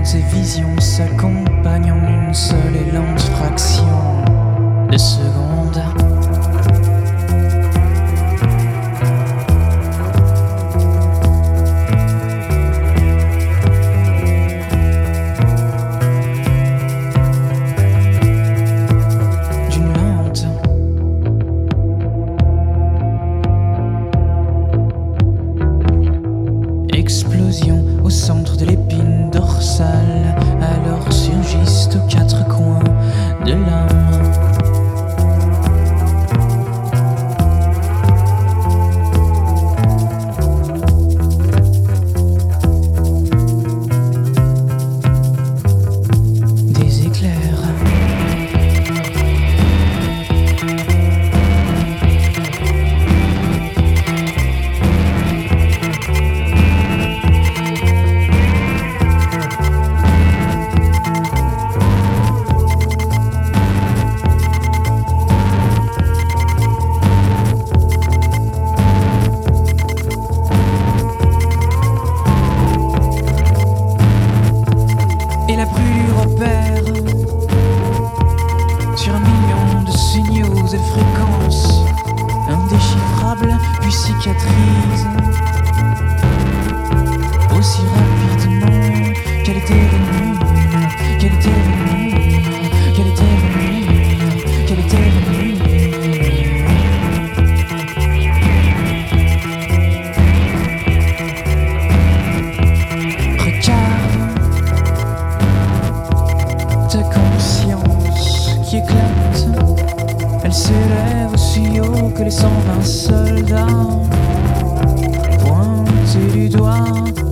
ces visions s'accompagnent en une seule et lente fraction de seconde. D'une lente explosion au centre de l'épine dorsale, alors surgissent aux quatre coins de l'âme des éclairs. Et la brûlure opère sur 1 million de signaux et fréquences indéchiffrables, puis cicatrise aussi rapidement qu'elle était venue, qu'elle était venue, qu'elle était venue, qu'elle était venue. Ta conscience qui éclate, elle s'élève aussi haut que les 120 soldats pointés du doigt.